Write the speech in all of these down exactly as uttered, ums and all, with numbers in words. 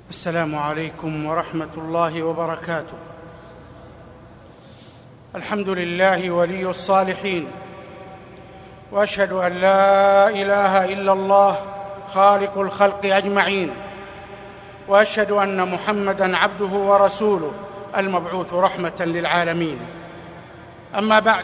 السلام عليكم ورحمة الله وبركاته. الحمد لله ولي الصالحين، وأشهد أن لا إله إلا الله خالق الخلق أجمعين، وأشهد أن محمدًا عبده ورسوله المبعوث رحمة للعالمين. أما بعد،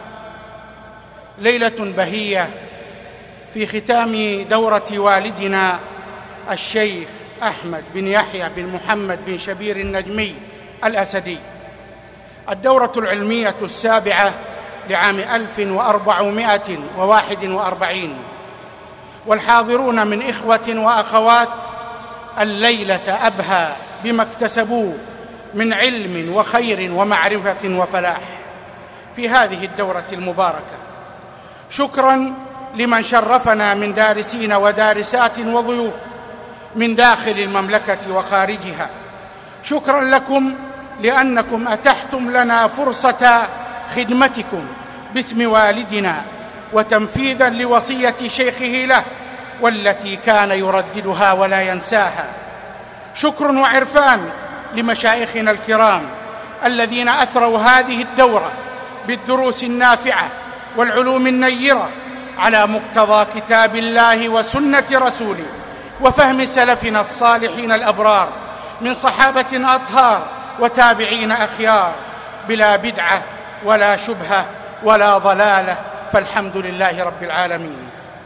ليلة بهية في ختام دورة والدنا الشيخ أحمد بن يحيى بن محمد بن شبير النجمي الأسدي، الدورة العلمية السابعة لعام ألف وأربعمائة وواحد وأربعين، والحاضرون من إخوة وأخوات الليلة أبهى بما اكتسبوه من علم وخير ومعرفة وفلاح في هذه الدورة المباركة. شكراً لمن شرفنا من دارسين ودارسات وضيوف من داخل المملكة وخارجها. شكراً لكم لأنكم أتحتم لنا فرصة خدمتكم باسم والدنا وتنفيذاً لوصية شيخه له، والتي كان يرددها ولا ينساها. شكر وعرفان لمشايخنا الكرام الذين أثروا هذه الدورة بالدروس النافعة والعلوم النيرة على مقتضى كتاب الله وسنة رسوله وفهم سلفنا الصالحين الأبرار من صحابة أطهار وتابعين أخيار، بلا بدعة ولا شبهة ولا ضلالة، فالحمد لله رب العالمين.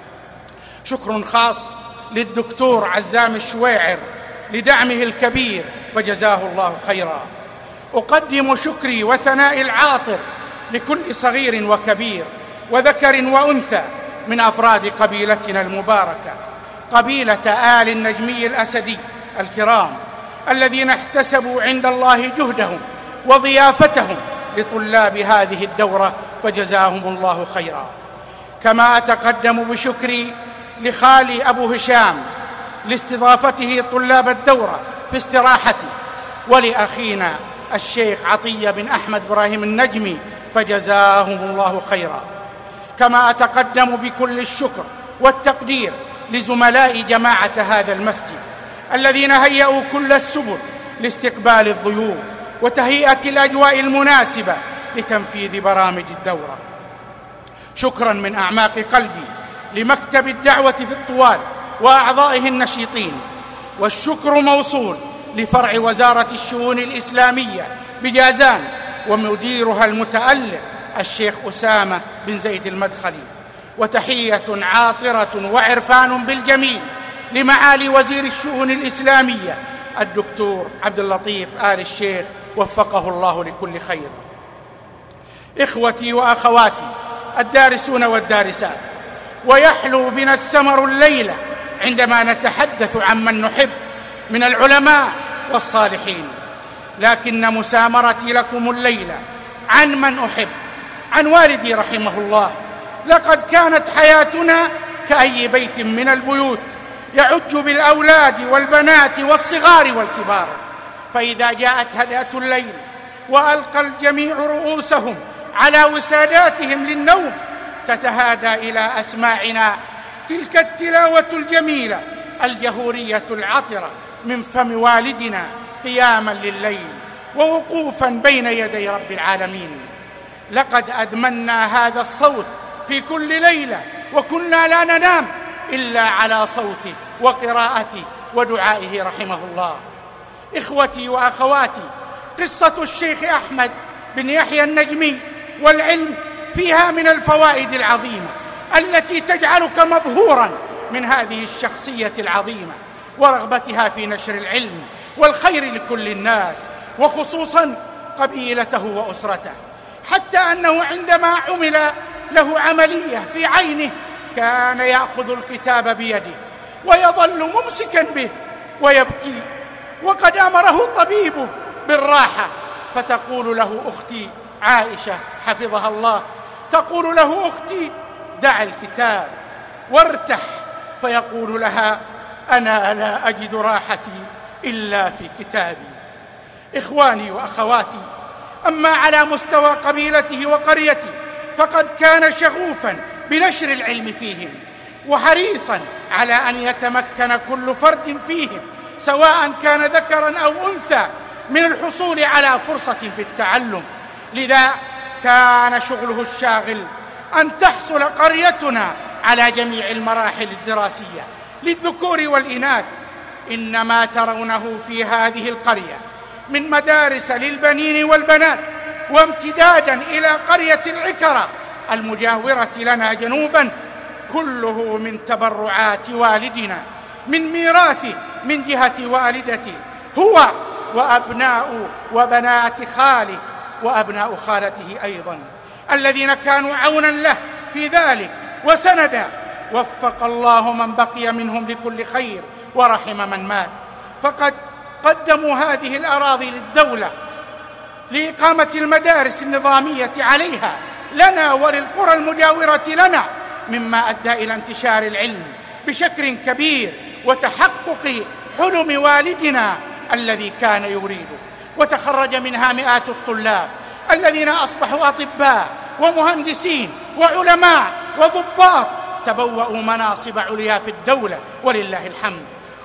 شكر خاص للدكتور عزام الشويعر لدعمه الكبير، فجزاه الله خيرا. أقدم شكري وثنائي العاطر لكل صغير وكبير وذكر وأنثى من أفراد قبيلتنا المباركة، قبيلة آل النجمي الأسدي الكرام، الذين احتسبوا عند الله جهدهم وضيافتهم لطلاب هذه الدورة، فجزاهم الله خيرا. كما أتقدم بشكري لخالي أبو هشام لاستضافته طلاب الدورة في استراحتي، ولأخينا الشيخ عطية بن أحمد إبراهيم النجمي، فجزاهم الله خيرا. كما أتقدم بكل الشكر والتقدير لزملاء جماعة هذا المسجد الذين هيئوا كل السبل لاستقبال الضيوف وتهيئة الأجواء المناسبة لتنفيذ برامج الدورة. شكراً من أعماق قلبي لمكتب الدعوة في الطوال وأعضائه النشيطين، والشكر موصول لفرع وزارة الشؤون الإسلامية بجازان ومديرها المتألق الشيخ أسامة بن زيد المدخلي. وتحية عاطرة وعرفان بالجميل لمعالي وزير الشؤون الإسلامية الدكتور عبد اللطيف آل الشيخ، وفقه الله لكل خير. إخوتي وأخواتي الدارسون والدارسات، ويحلو بنا السمر الليلة عندما نتحدث عمن نحب من العلماء والصالحين، لكن مسامرتي لكم الليلة عن من أحب، عن والدي رحمه الله. لقد كانت حياتنا كأي بيت من البيوت يعج بالأولاد والبنات والصغار والكبار، فإذا جاءت هدأة الليل وألقى الجميع رؤوسهم على وساداتهم للنوم، تتهادى إلى أسماعنا تلك التلاوة الجميلة الجهورية العطرة من فم والدنا قياما لليل ووقوفا بين يدي رب العالمين. لقد أدمنا هذا الصوت في كل ليلة، وكنا لا ننام إلا على صوته وقراءته ودعائه رحمه الله. إخوتي وأخواتي، قصة الشيخ أحمد بن يحيى النجمي والعلم فيها من الفوائد العظيمة التي تجعلك مبهوراً من هذه الشخصية العظيمة ورغبتها في نشر العلم والخير لكل الناس، وخصوصاً قبيلته وأسرته، حتى أنه عندما عمل له عملية في عينه كان يأخذ الكتاب بيده ويظل ممسكاً به ويبكي، وقد أمره طبيبه بالراحة، فتقول له أختي عائشة حفظها الله، تقول له أختي دع الكتاب وارتح، فيقول لها أنا لا أجد راحتي إلا في كتابي. إخواني وأخواتي، أما على مستوى قبيلته وقريته فقد كان شغوفاً بنشر العلم فيهم، وحريصاً على أن يتمكن كل فرد فيهم سواء كان ذكرا أو أنثى من الحصول على فرصة في التعلم. لذا كان شغله الشاغل أن تحصل قريتنا على جميع المراحل الدراسية للذكور والإناث. إن ما ترونه في هذه القرية من مدارس للبنين والبنات، وامتدادا إلى قرية العكرة المجاورة لنا جنوبا، كله من تبرعات والدنا، من ميراثه من جهة والدتي هو وأبناء وبنات خاله وأبناء خالته أيضا، الذين كانوا عونا له في ذلك وسندا. وفق الله من بقي منهم لكل خير ورحم من مات. فقد قدموا هذه الأراضي للدولة لإقامة المدارس النظامية عليها لنا وللقرى المجاورة لنا، مما أدى إلى انتشار العلم بشكل كبير وتحقق حلم والدنا الذي كان يريده. وتخرج منها مئات الطلاب الذين أصبحوا أطباء ومهندسين وعلماء وضباط، تبوأوا مناصب عليا في الدولة ولله الحمد.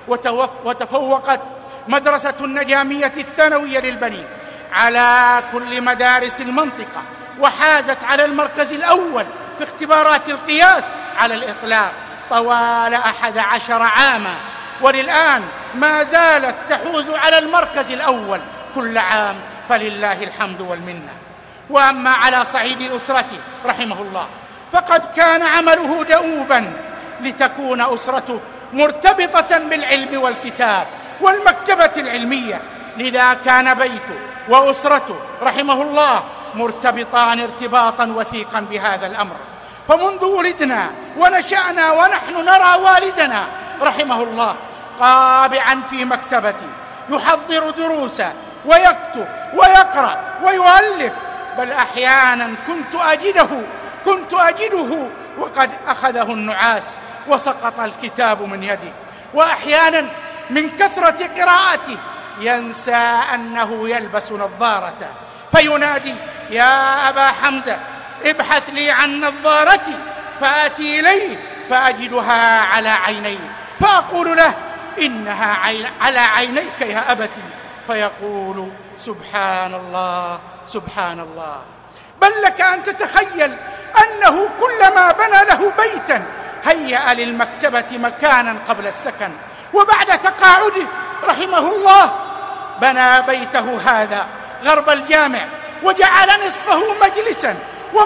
وتفوقت مدرسة النجامية الثانوية للبنين على كل مدارس المنطقة، وحازت على المركز الأول في اختبارات القياس على الإطلاق طوال أحد عشر عاما، وللآن ما زالت تحوز على المركز الأول كل عام، فلله الحمد والمنة. وأما على صعيد أسرته رحمه الله، فقد كان عمله دؤوبا لتكون أسرته مرتبطة بالعلم والكتاب والمكتبة العلمية. لذا كان بيته وأسرته رحمه الله مرتبطان ارتباطا وثيقا بهذا الأمر. فمنذ ولدنا ونشأنا ونحن نرى والدنا رحمه الله قابعا في مكتبته يحضر دروسا ويكتب ويقرأ ويؤلف، بل أحيانا كنت أجده كنت أجده وقد أخذه النعاس وسقط الكتاب من يده. وأحيانا من كثرة قراءته ينسى أنه يلبس نظارة فينادي: يا أبا حمزة ابحث لي عن نظارتي، فآتي إليه فأجدها على عيني، فأقول له: إنها عين على عينيك يا أبتي، فيقول: سبحان الله سبحان الله. بل لك أن تتخيل أنه كلما بنى له بيتا هيأ للمكتبة مكانا قبل السكن، وبعد تقاعده رحمه الله بنى بيته هذا غرب الجامع وجعل نصفه مجلسا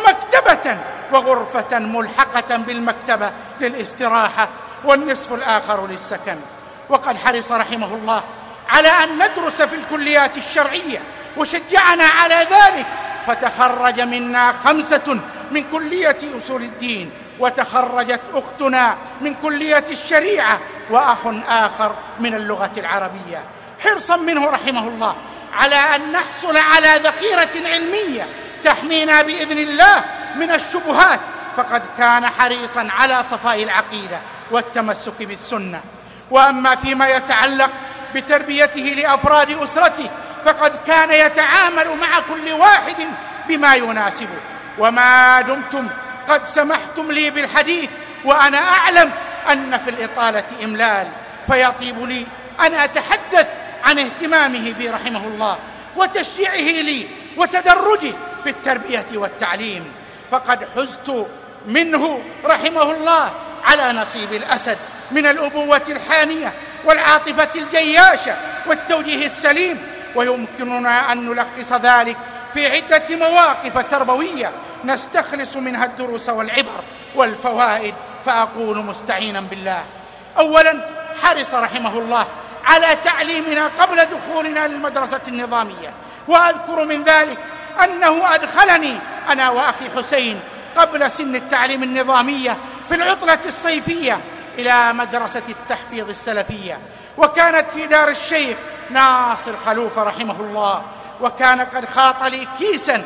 ومكتبة وغرفة ملحقة بالمكتبة للاستراحة، والنصف الآخر للسكن. وقد حرص رحمه الله على أن ندرس في الكليات الشرعية وشجعنا على ذلك، فتخرج منا خمسة من كلية أصول الدين، وتخرجت أختنا من كلية الشريعة، وأخ آخر من اللغة العربية، حرصا منه رحمه الله على أن نحصل على ذخيرة علمية تحمينا بإذن الله من الشبهات. فقد كان حريصا على صفاء العقيدة والتمسك بالسنة. وأما فيما يتعلق بتربيته لأفراد أسرته، فقد كان يتعامل مع كل واحد بما يناسبه. وما دمتم قد سمحتم لي بالحديث وأنا أعلم أن في الإطالة إملال، فيطيب لي أن أتحدث عن اهتمامه بي رحمه الله وتشجيعه لي وتدرجه في التربية والتعليم. فقد حزت منه رحمه الله على نصيب الأسد من الأبوة الحانية والعاطفة الجياشة والتوجيه السليم، ويمكننا أن نلخص ذلك في عدة مواقف تربوية نستخلص منها الدروس والعبر والفوائد. فأقول مستعينا بالله: أولا، حرص رحمه الله على تعليمنا قبل دخولنا للمدرسة النظامية، وأذكر من ذلك أنه أدخلني أنا وأخي حسين قبل سن التعليم النظامية في العطلة الصيفية إلى مدرسة التحفيظ السلفية، وكانت في دار الشيخ ناصر خلوفة رحمه الله. وكان قد خاط لي كيسا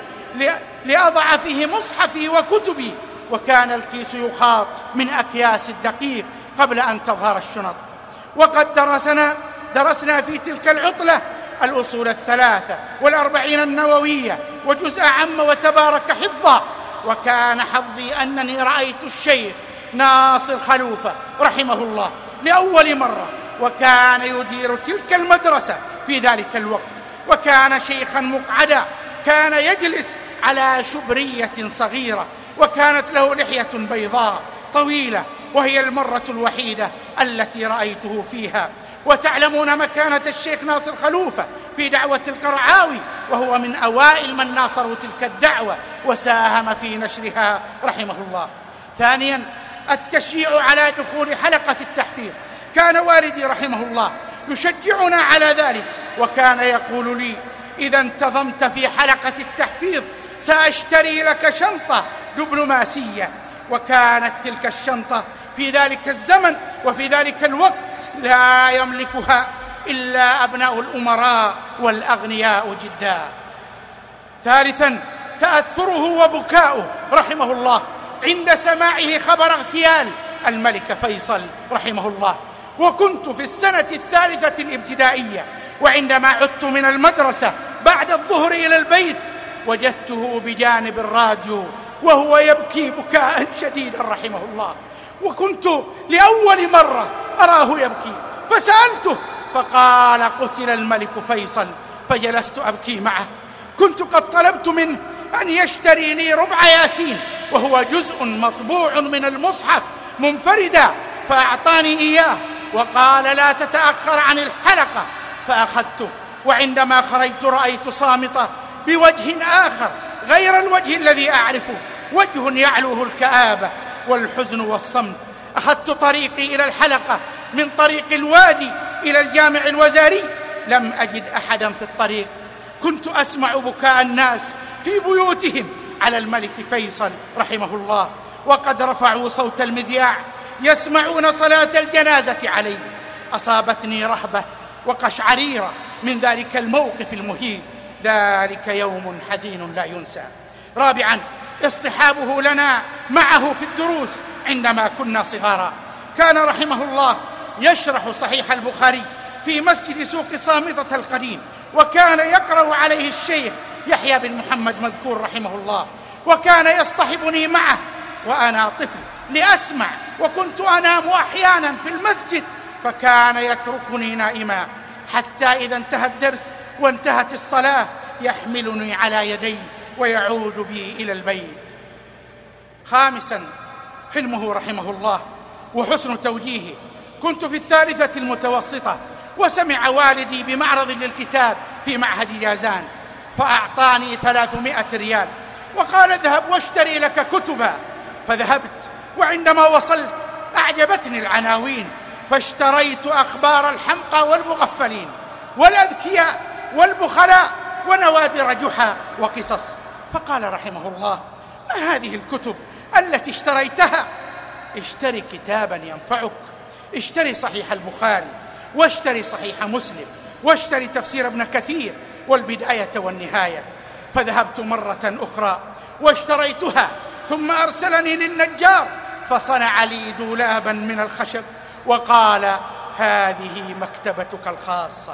لأضع فيه مصحفي وكتبي، وكان الكيس يخاط من أكياس الدقيق قبل أن تظهر الشنط. وقد درسنا درسنا في تلك العطلة الأصول الثلاثة والأربعين النووية وجزء عم وتبارك حفظا. وكان حظي أنني رأيت الشيخ ناصر خلوفة رحمه الله لأول مرة، وكان يدير تلك المدرسة في ذلك الوقت، وكان شيخا مقعدا، كان يجلس على شبرية صغيرة، وكانت له لحية بيضاء طويلة، وهي المرة الوحيدة التي رأيته فيها. وتعلمون مكانة الشيخ ناصر خلوفة في دعوة القرعاوي، وهو من أوائل من ناصروا تلك الدعوة وساهم في نشرها رحمه الله. ثانيا، التشجيع على دخول حلقة التحفيظ. كان والدي رحمه الله يشجعنا على ذلك، وكان يقول لي: إذا انتظمت في حلقة التحفيظ سأشتري لك شنطة دبلوماسية. وكانت تلك الشنطة في ذلك الزمن وفي ذلك الوقت لا يملكها إلا أبناء الأمراء والأغنياء جدا. ثالثا، تأثره وبكاؤه رحمه الله عند سماعه خبر اغتيال الملك فيصل رحمه الله. وكنت في السنة الثالثة الابتدائية، وعندما عدت من المدرسة بعد الظهر إلى البيت وجدته بجانب الراديو وهو يبكي بكاء شديدا رحمه الله. وكنت لأول مرة أراه يبكي، فسألته فقال: قتل الملك فيصل. فجلست أبكي معه. كنت قد طلبت منه أن يشتري لي ربع ياسين، وهو جزء مطبوع من المصحف منفردا، فأعطاني إياه وقال: لا تتأخر عن الحلقة. فأخذته، وعندما خرجت رأيت صامتة بوجه آخر غير الوجه الذي أعرفه، وجه يعلوه الكآبة والحزن والصمت. أخذت طريقي إلى الحلقة من طريق الوادي إلى الجامع الوزاري، لم أجد أحدا في الطريق. كنت أسمع بكاء الناس في بيوتهم على الملك فيصل رحمه الله، وقد رفعوا صوت المذياع يسمعون صلاة الجنازة عليه. أصابتني رهبة وقشعريرة من ذلك الموقف المهين. ذلك يوم حزين لا ينسى. رابعا، اصطحابه لنا معه في الدروس عندما كنا صغارا. كان رحمه الله يشرح صحيح البخاري في مسجد سوق صامتة القديم، وكان يقرأ عليه الشيخ يحيى بن محمد مذكور رحمه الله، وكان يصطحبني معه وأنا طفل لأسمع، وكنت أنام أحيانا في المسجد، فكان يتركني نائما حتى إذا انتهى الدرس وانتهت الصلاة يحملني على يديه ويعود بي إلى البيت. خامسا، حلمه رحمه الله وحسن توجيهه. كنت في الثالثة المتوسطة، وسمع والدي بمعرض للكتاب في معهد جازان، فأعطاني ثلاثمائة ريال وقال: اذهب واشتري لك كتبا. فذهبت، وعندما وصلت أعجبتني العناوين، فاشتريت أخبار الحمقى والمغفلين والأذكياء والبخلاء ونوادر جحا وقصص. فقال رحمه الله: ما هذه الكتب التي اشتريتها؟ اشتري كتابا ينفعك، اشتري صحيح البخاري، واشتري صحيح مسلم، واشتري تفسير ابن كثير والبداية والنهاية. فذهبت مرة أخرى واشتريتها، ثم أرسلني للنجار فصنع لي دولابا من الخشب وقال: هذه مكتبتك الخاصة.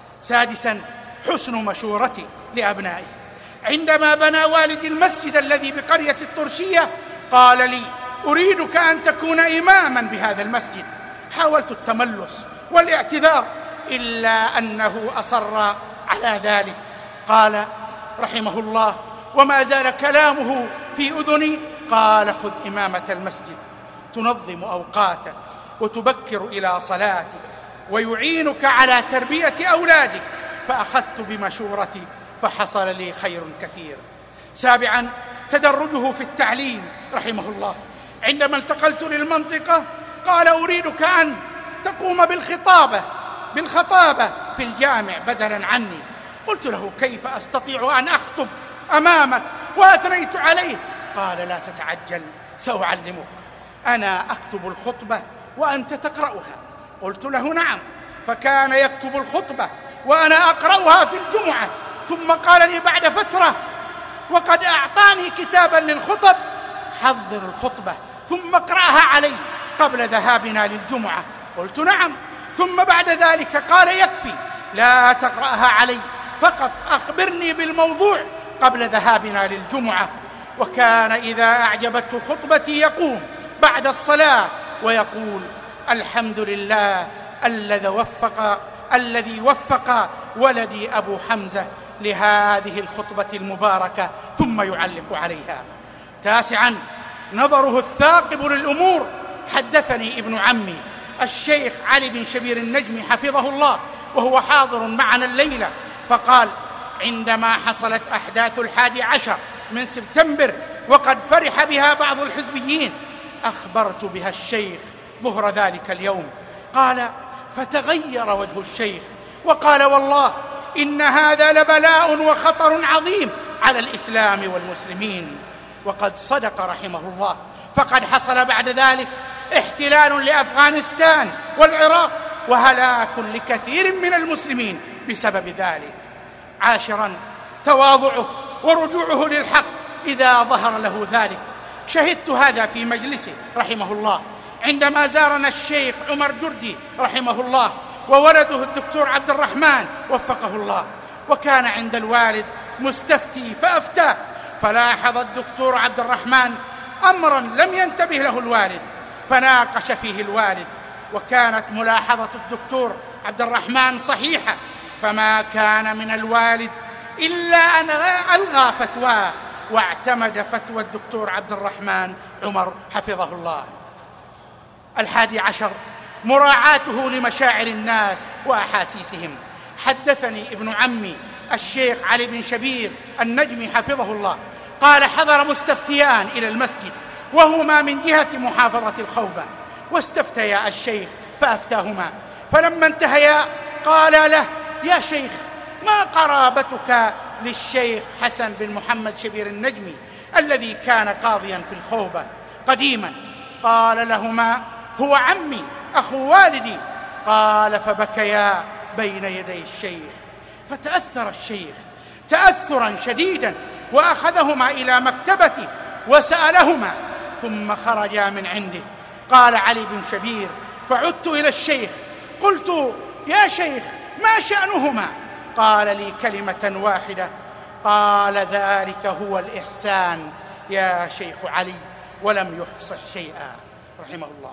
سادسا، حسن مشورتي لأبنائي. عندما بنى والدي المسجد الذي بقرية الطرشية قال لي: أريدك أن تكون إماما بهذا المسجد. حاولت التملص والاعتذار، إلا أنه أصر على ذلك. قال رحمه الله وما زال كلامه في أذني: قال: خذ إمامة المسجد، تنظم أوقاتك وتبكر إلى صلاتك، ويعينك على تربية أولادك. فأخذت بمشورتي فحصل لي خير كثير. سابعا، تدرجه في التعليم رحمه الله. عندما انتقلت للمنطقة قال: أريدك أن تقوم بالخطابة بالخطابة في الجامع بدلا عني. قلت له: كيف أستطيع أن أخطب أمامك؟ وأثنيت عليه. قال: لا تتعجل، سأعلمك. أنا أكتب الخطبة وأنت تقرأها. قلت له: نعم. فكان يكتب الخطبة وأنا أقرأها في الجمعة. ثم قال لي بعد فترة وقد أعطاني كتابا للخطب: حضر الخطبة ثم اقرأها علي قبل ذهابنا للجمعة. قلت: نعم. ثم بعد ذلك قال: يكفي، لا تقرأها علي، فقط أخبرني بالموضوع قبل ذهابنا للجمعة. وكان إذا أعجبته خطبتي يقوم بعد الصلاة ويقول: الحمد لله الذي وفق الذي وفق ولدي أبو حمزة لهذه الخطبة المباركة ثم يعلق عليها. تاسعا، نظره الثاقب للأمور. حدثني ابن عمي الشيخ علي بن شبير النجمي حفظه الله وهو حاضر معنا الليلة، فقال: عندما حصلت أحداث الحادي عشر من سبتمبر وقد فرح بها بعض الحزبيين أخبرت بها الشيخ ظهر ذلك اليوم. قال: فتغير وجه الشيخ وقال: والله إن هذا لبلاء وخطر عظيم على الإسلام والمسلمين. وقد صدق رحمه الله، فقد حصل بعد ذلك احتلال لأفغانستان والعراق وهلاك لكثير من المسلمين بسبب ذلك. عاشرا، تواضعه ورجوعه للحق إذا ظهر له ذلك. شهدت هذا في مجلسه رحمه الله عندما زارنا الشيخ عمر جردي رحمه الله وولده الدكتور عبد الرحمن وفقه الله، وكان عند الوالد مستفتي فأفتاه، فلاحظ الدكتور عبد الرحمن أمرا لم ينتبه له الوالد فناقش فيه الوالد، وكانت ملاحظة الدكتور عبد الرحمن صحيحة، فما كان من الوالد إلا أن ألغى فتواه واعتمد فتوى الدكتور عبد الرحمن عمر حفظه الله. الحادي عشر، مراعاته لمشاعر الناس وأحاسيسهم. حدثني ابن عمي الشيخ علي بن شبير النجمي حفظه الله قال: حضر مستفتيان إلى المسجد وهما من جهة محافظة الخوبة، واستفتيا الشيخ فأفتاهما، فلما انتهيا قال له: يا شيخ، ما قرابتك للشيخ حسن بن محمد شبير النجمي الذي كان قاضيا في الخوبة قديما؟ قال لهما: هو عمي أخو والدي. قال: فبكيا بين يدي الشيخ، فتأثر الشيخ تأثرا شديدا وأخذهما إلى مكتبته وسألهما ثم خرجا من عنده. قال علي بن شبير: فعدت إلى الشيخ قلت: يا شيخ، ما شأنهما؟ قال لي كلمة واحدة، قال: ذلك هو الإحسان يا شيخ علي، ولم يفصح شيئا رحمه الله.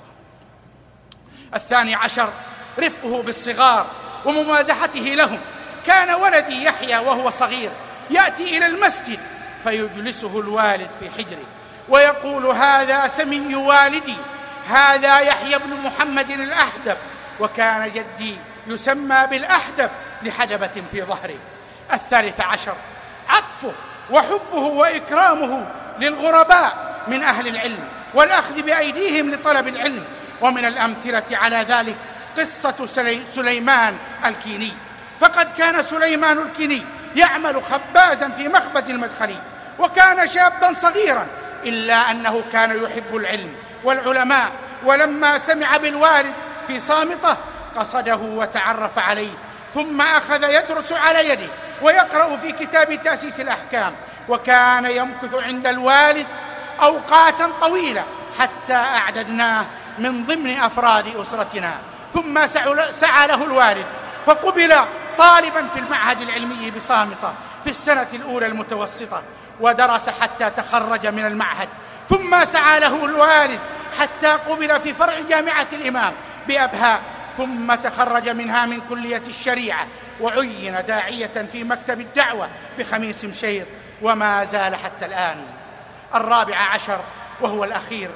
الثاني عشر، رفقه بالصغار وممازحته لهم. كان ولدي يحيى وهو صغير يأتي إلى المسجد فيجلسه الوالد في حجره ويقول: هذا سمي والدي، هذا يحيى بن محمد الأحدب. وكان جدي يسمى بالأحدب لحجبة في ظهره. الثالث عشر، عطفه وحبه وإكرامه للغرباء من أهل العلم والأخذ بأيديهم لطلب العلم. ومن الأمثلة على ذلك قصة سليمان الكيني، فقد كان سليمان الكيني يعمل خبازا في مخبز المدخلي، وكان شابا صغيرا، إلا أنه كان يحب العلم والعلماء. ولما سمع بالوالد في صامتة قصده وتعرف عليه، ثم أخذ يدرس على يده ويقرأ في كتاب تأسيس الأحكام، وكان يمكث عند الوالد أوقاتا طويلة حتى أعددناه من ضمن أفراد أسرتنا. ثم سعى له الوالد فقبل طالبا في المعهد العلمي بصامتة في السنة الأولى المتوسطة، ودرس حتى تخرج من المعهد. ثم سعى له الوالد حتى قبل في فرع جامعة الإمام بأبها، ثم تخرج منها من كلية الشريعة، وعين داعية في مكتب الدعوة بخميس مشيط، وما زال حتى الآن. الرابع عشر وهو الأخير،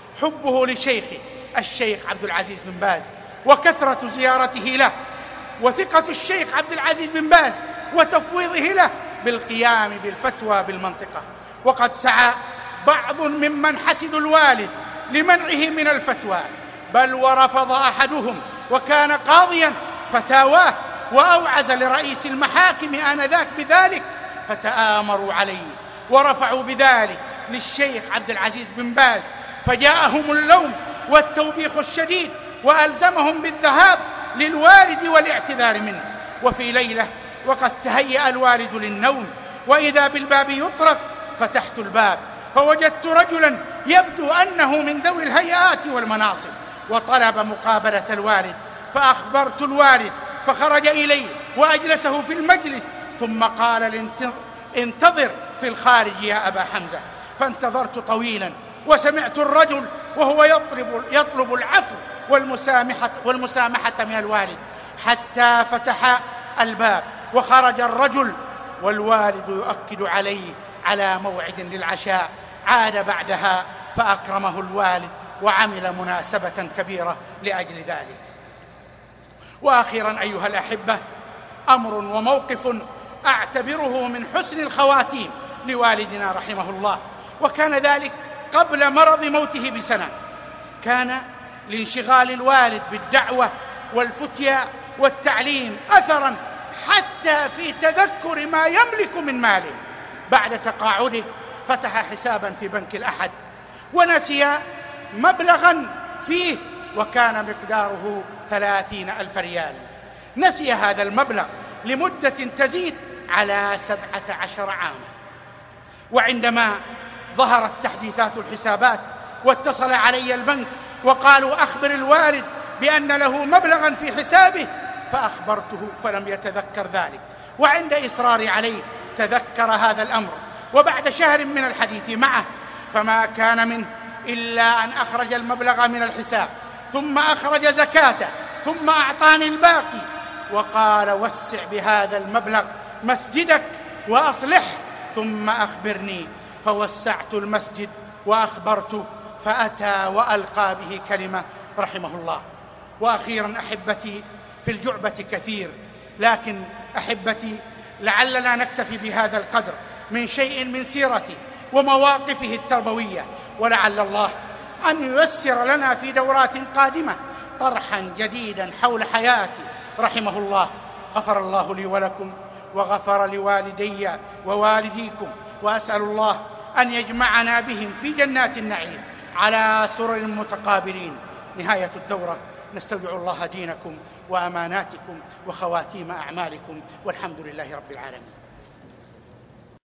حبه لشيخه الشيخ عبد العزيز بن باز، وكثرة زيارته له، وثقة الشيخ عبد العزيز بن باز وتفويضه له بالقيام بالفتوى بالمنطقة. وقد سعى بعض ممن حسدوا الوالد لمنعه من الفتوى، بل ورفض أحدهم وكان قاضيا فتاواه، وأوعز لرئيس المحاكم آنذاك بذلك، فتآمروا عليه ورفعوا بذلك للشيخ عبد العزيز بن باز، فجاءهم اللوم والتوبيخ الشديد، وألزمهم بالذهاب للوالد والاعتذار منه. وفي ليلة وقد تهيأ الوالد للنوم، وإذا بالباب يطرق، فتحت الباب فوجدت رجلا يبدو أنه من ذوي الهيئات والمناصب، وطلب مقابلة الوالد، فأخبرت الوالد فخرج إليه وأجلسه في المجلس، ثم قال: انتظر في الخارج يا أبا حمزة. فانتظرت طويلا، وسمعت الرجل وهو يطلب, يطلب العفو والمسامحة, والمسامحة من الوالد، حتى فتح الباب وخرج الرجل والوالد يؤكد عليه على موعد للعشاء. عاد بعدها فأكرمه الوالد وعمل مناسبة كبيرة لأجل ذلك. وأخيرا أيها الأحبة، أمر وموقف أعتبره من حسن الخواتيم لوالدنا رحمه الله، وكان ذلك قبل مرض موته بسنة. كان لانشغال الوالد بالدعوة والفتيا والتعليم أثرا حتى في تذكر ما يملك من ماله. بعد تقاعده فتح حسابا في بنك الأحد ونسي مبلغا فيه وكان مقداره ثلاثين ألف ريال. نسي هذا المبلغ لمدة تزيد على سبعة عشر عاما. وعندما ظهرت تحديثات الحسابات واتصل علي البنك وقالوا أخبر الوالد بأن له مبلغا في حسابه، فأخبرته فلم يتذكر ذلك، وعند إصراري عليه تذكر هذا الأمر. وبعد شهر من الحديث معه فما كان منه إلا أن أخرج المبلغ من الحساب، ثم أخرج زكاته، ثم أعطاني الباقي وقال وسع بهذا المبلغ مسجدك وأصلح ثم أخبرني. فوسعت المسجد وأخبرته فأتى وألقى به كلمة رحمه الله. وأخيرا أحبتي، في الجعبة كثير، لكن أحبتي لعلنا نكتفي بهذا القدر من شيء من سيرته ومواقفه التربوية، ولعل الله أن ييسر لنا في دورات قادمة طرحا جديدا حول حياته رحمه الله. غفر الله لي ولكم وغفر لوالدي ووالديكم، وأسأل الله أن يجمعنا بهم في جنات النعيم على سرر متقابلين. نهاية الدورة، نستودع الله دينكم وأماناتكم وخواتيم أعمالكم، والحمد لله رب العالمين.